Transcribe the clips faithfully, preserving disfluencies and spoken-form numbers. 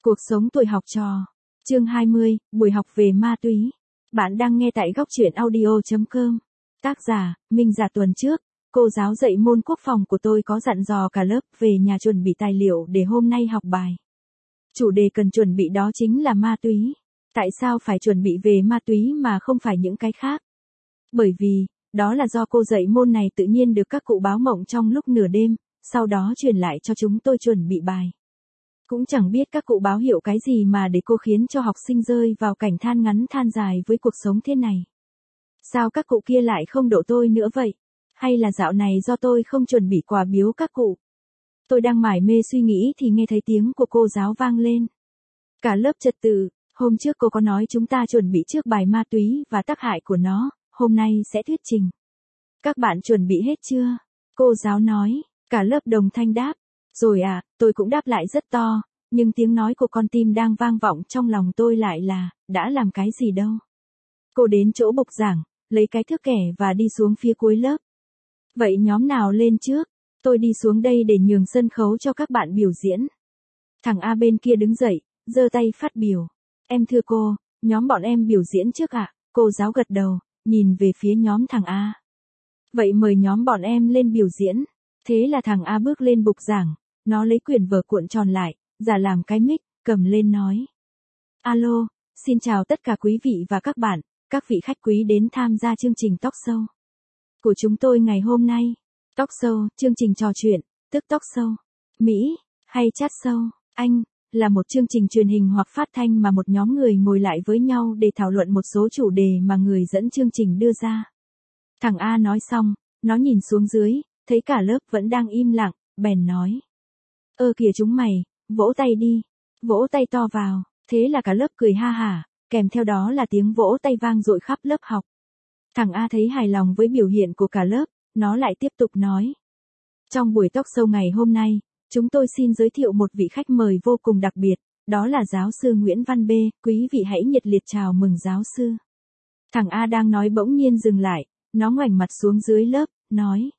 Cuộc sống tuổi học trò. Chương hai mươi, buổi học về ma túy. Bạn đang nghe tại góc truyện audio chấm com. Tác giả, Minh Dạ. Tuần trước, cô giáo dạy môn quốc phòng của tôi có dặn dò cả lớp về nhà chuẩn bị tài liệu để hôm nay học bài. Chủ đề cần chuẩn bị đó chính là ma túy. Tại sao phải chuẩn bị về ma túy mà không phải những cái khác? Bởi vì, đó là do cô dạy môn này tự nhiên được các cụ báo mộng trong lúc nửa đêm, sau đó truyền lại cho chúng tôi chuẩn bị bài. Cũng chẳng biết các cụ báo hiệu cái gì mà để cô khiến cho học sinh rơi vào cảnh than ngắn than dài với cuộc sống thế này. Sao các cụ kia lại không độ tôi nữa vậy? Hay là dạo này do tôi không chuẩn bị quà biếu các cụ? Tôi đang mải mê suy nghĩ thì nghe thấy tiếng của cô giáo vang lên. Cả lớp trật tự, hôm trước cô có nói chúng ta chuẩn bị trước bài ma túy và tác hại của nó, hôm nay sẽ thuyết trình. Các bạn chuẩn bị hết chưa? Cô giáo nói, cả lớp đồng thanh đáp. Rồi à, tôi cũng đáp lại rất to, nhưng tiếng nói của con tim đang vang vọng trong lòng tôi lại là, đã làm cái gì đâu. Cô đến chỗ bục giảng, lấy cái thước kẻ và đi xuống phía cuối lớp. Vậy nhóm nào lên trước? Tôi đi xuống đây để nhường sân khấu cho các bạn biểu diễn. Thằng A bên kia đứng dậy, giơ tay phát biểu. Em thưa cô, nhóm bọn em biểu diễn trước ạ. À? Cô giáo gật đầu, nhìn về phía nhóm thằng A. Vậy mời nhóm bọn em lên biểu diễn. Thế là thằng A bước lên bục giảng, nó lấy quyển vở cuộn tròn lại, giả làm cái mic, cầm lên nói. Alo, xin chào tất cả quý vị và các bạn, các vị khách quý đến tham gia chương trình talk show của chúng tôi ngày hôm nay. Talk show, chương trình trò chuyện, tức talk show, Mỹ, hay chat show, Anh, là một chương trình truyền hình hoặc phát thanh mà một nhóm người ngồi lại với nhau để thảo luận một số chủ đề mà người dẫn chương trình đưa ra. Thằng A nói xong, nó nhìn xuống dưới, thấy cả lớp vẫn đang im lặng, bèn nói. Ơ kìa chúng mày, vỗ tay đi, vỗ tay to vào, thế là cả lớp cười ha hả, kèm theo đó là tiếng vỗ tay vang dội khắp lớp học. Thằng A thấy hài lòng với biểu hiện của cả lớp, nó lại tiếp tục nói. Trong buổi talk show ngày hôm nay, chúng tôi xin giới thiệu một vị khách mời vô cùng đặc biệt, đó là giáo sư Nguyễn Văn B, quý vị hãy nhiệt liệt chào mừng giáo sư. Thằng A đang nói bỗng nhiên dừng lại, nó ngoảnh mặt xuống dưới lớp, nói.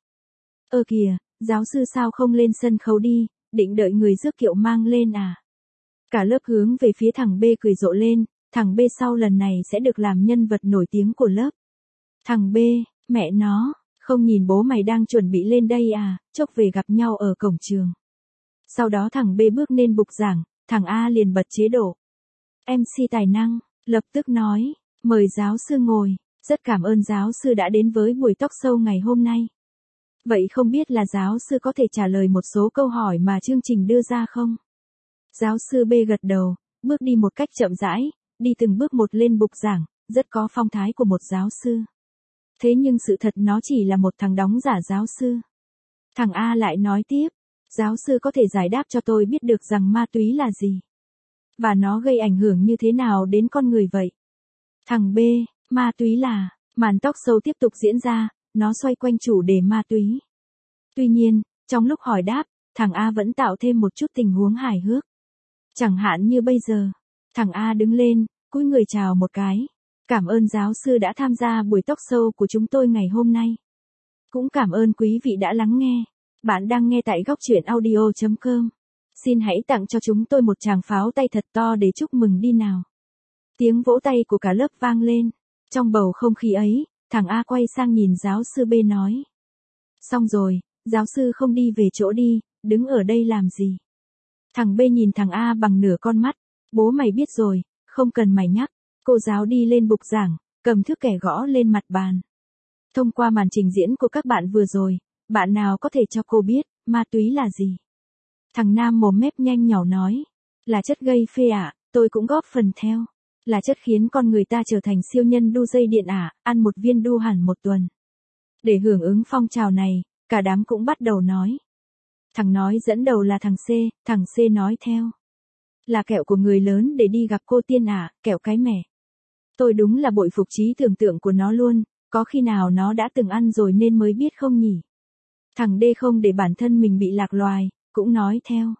Ơ kìa, giáo sư sao không lên sân khấu đi, định đợi người rước kiệu mang lên à? Cả lớp hướng về phía thằng B cười rộ lên, thằng B sau lần này sẽ được làm nhân vật nổi tiếng của lớp. Thằng B, mẹ nó, không nhìn bố mày đang chuẩn bị lên đây à, chốc về gặp nhau ở cổng trường. Sau đó thằng B bước lên bục giảng, thằng A liền bật chế độ. em xê tài năng, lập tức nói, mời giáo sư ngồi, rất cảm ơn giáo sư đã đến với buổi talk show ngày hôm nay. Vậy không biết là giáo sư có thể trả lời một số câu hỏi mà chương trình đưa ra không? Giáo sư B gật đầu, bước đi một cách chậm rãi, đi từng bước một lên bục giảng, rất có phong thái của một giáo sư. Thế nhưng sự thật nó chỉ là một thằng đóng giả giáo sư. Thằng A lại nói tiếp, giáo sư có thể giải đáp cho tôi biết được rằng ma túy là gì? Và nó gây ảnh hưởng như thế nào đến con người vậy? Thằng B, ma túy là, màn talk show tiếp tục diễn ra. Nó xoay quanh chủ đề ma túy. Tuy nhiên, trong lúc hỏi đáp, thằng A vẫn tạo thêm một chút tình huống hài hước. Chẳng hạn như bây giờ, thằng A đứng lên, cúi người chào một cái. Cảm ơn giáo sư đã tham gia buổi talk show của chúng tôi ngày hôm nay. Cũng cảm ơn quý vị đã lắng nghe. Bạn đang nghe tại góc truyện audio chấm com. Xin hãy tặng cho chúng tôi một tràng pháo tay thật to để chúc mừng đi nào. Tiếng vỗ tay của cả lớp vang lên. Trong bầu không khí ấy, thằng A quay sang nhìn giáo sư B nói. Xong rồi, giáo sư không đi về chỗ đi, đứng ở đây làm gì? Thằng B nhìn thằng A bằng nửa con mắt. Bố mày biết rồi, không cần mày nhắc. Cô giáo đi lên bục giảng, cầm thước kẻ gõ lên mặt bàn. Thông qua màn trình diễn của các bạn vừa rồi, bạn nào có thể cho cô biết, ma túy là gì? Thằng Nam mồm mép nhanh nhỏ nói. Là chất gây phê ạ, à, tôi cũng góp phần theo. Là chất khiến con người ta trở thành siêu nhân đu dây điện ả, à, ăn một viên đu hẳn một tuần. Để hưởng ứng phong trào này, cả đám cũng bắt đầu nói. Thằng nói dẫn đầu là thằng C, thằng C nói theo. Là kẹo của người lớn để đi gặp cô tiên ả, à, kẹo cái mẻ. Tôi đúng là bội phục trí tưởng tượng của nó luôn, có khi nào nó đã từng ăn rồi nên mới biết không nhỉ? Thằng D không để bản thân mình bị lạc loài, cũng nói theo.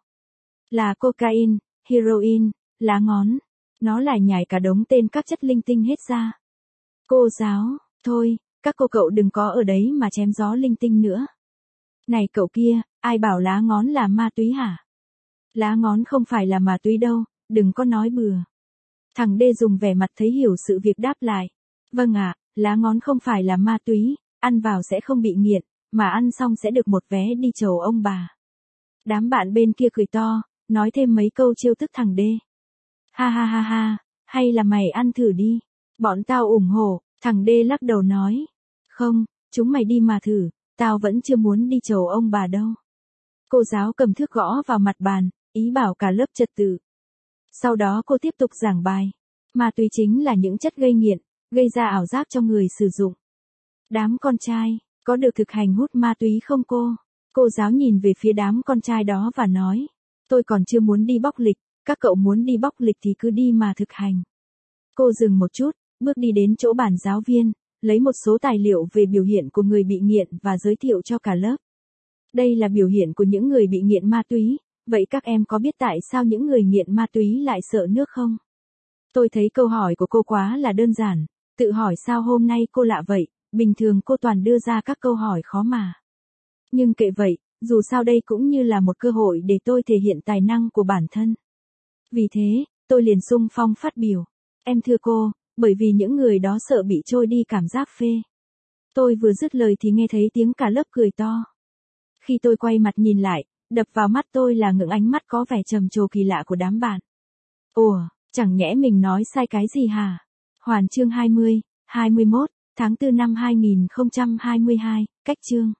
Là cocaine, heroin, lá ngón. Nó lại nhảy cả đống tên các chất linh tinh hết ra. Cô giáo, thôi, các cô cậu đừng có ở đấy mà chém gió linh tinh nữa. Này cậu kia, ai bảo lá ngón là ma túy hả? Lá ngón không phải là ma túy đâu, đừng có nói bừa. Thằng D dùng vẻ mặt thấy hiểu sự việc đáp lại. Vâng ạ, lá ngón không phải là ma túy, ăn vào sẽ không bị nghiện, mà ăn xong sẽ được một vé đi chầu ông bà. Đám bạn bên kia cười to, nói thêm mấy câu trêu tức thằng D. Ha ha ha ha, hay là mày ăn thử đi. Bọn tao ủng hộ, thằng D lắc đầu nói. Không, chúng mày đi mà thử, tao vẫn chưa muốn đi chầu ông bà đâu. Cô giáo cầm thước gõ vào mặt bàn, ý bảo cả lớp trật tự. Sau đó cô tiếp tục giảng bài. Ma túy chính là những chất gây nghiện, gây ra ảo giác cho người sử dụng. Đám con trai, có được thực hành hút ma túy không cô? Cô giáo nhìn về phía đám con trai đó và nói. Tôi còn chưa muốn đi bóc lịch, các cậu muốn đi bóc lịch thì cứ đi mà thực hành. Cô dừng một chút, bước đi đến chỗ bàn giáo viên, lấy một số tài liệu về biểu hiện của người bị nghiện và giới thiệu cho cả lớp. Đây là biểu hiện của những người bị nghiện ma túy, vậy các em có biết tại sao những người nghiện ma túy lại sợ nước không? Tôi thấy câu hỏi của cô quá là đơn giản, tự hỏi sao hôm nay cô lạ vậy, bình thường cô toàn đưa ra các câu hỏi khó mà. Nhưng kệ vậy, dù sao đây cũng như là một cơ hội để tôi thể hiện tài năng của bản thân. Vì thế, tôi liền xung phong phát biểu. Em thưa cô, bởi vì những người đó sợ bị trôi đi cảm giác phê. Tôi vừa dứt lời thì nghe thấy tiếng cả lớp cười to. Khi tôi quay mặt nhìn lại, đập vào mắt tôi là những ánh mắt có vẻ trầm trồ kỳ lạ của đám bạn. Ủa, chẳng nhẽ mình nói sai cái gì hả? Hoàn chương hai mươi, hai mươi mốt, tháng tư năm hai nghìn không trăm hai mươi hai, cách chương.